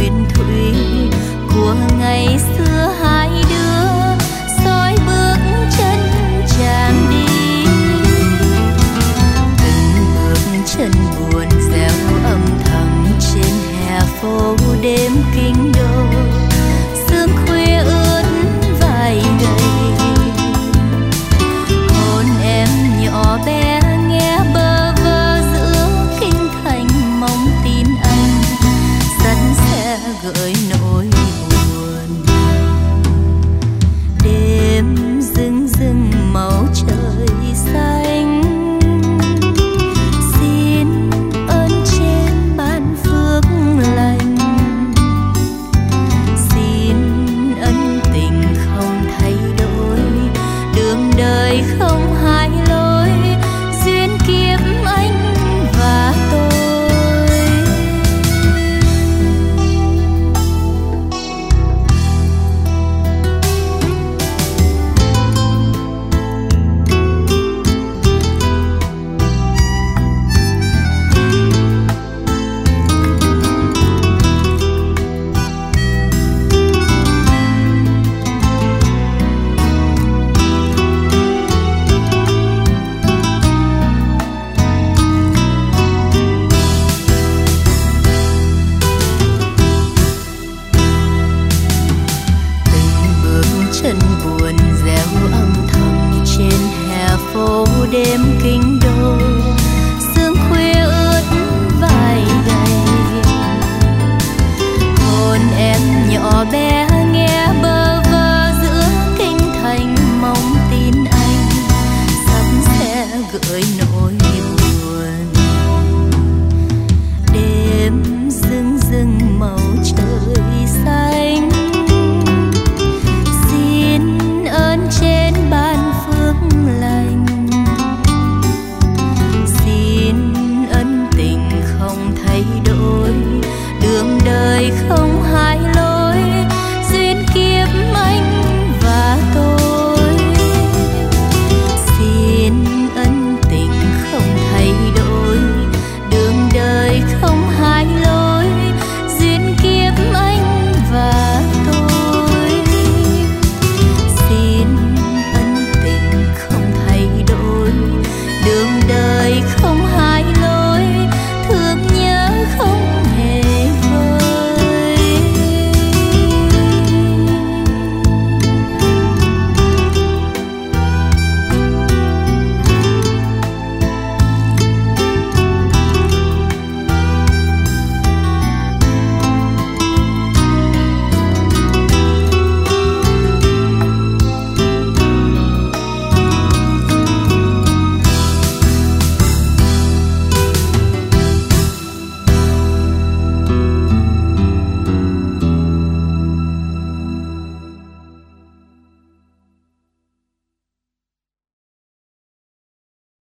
huyền thủy của ngày xưa hai đứa soi bước chân chàng đi. Từng bước chân buồn réo âm thầm trên hè phố đêm kinh đô, sương khuya ướt vai gầy. Hôn em nhỏ bé nghe bơ vơ giữa kinh thành, mong tin anh sẵn sẽ gợi nỗi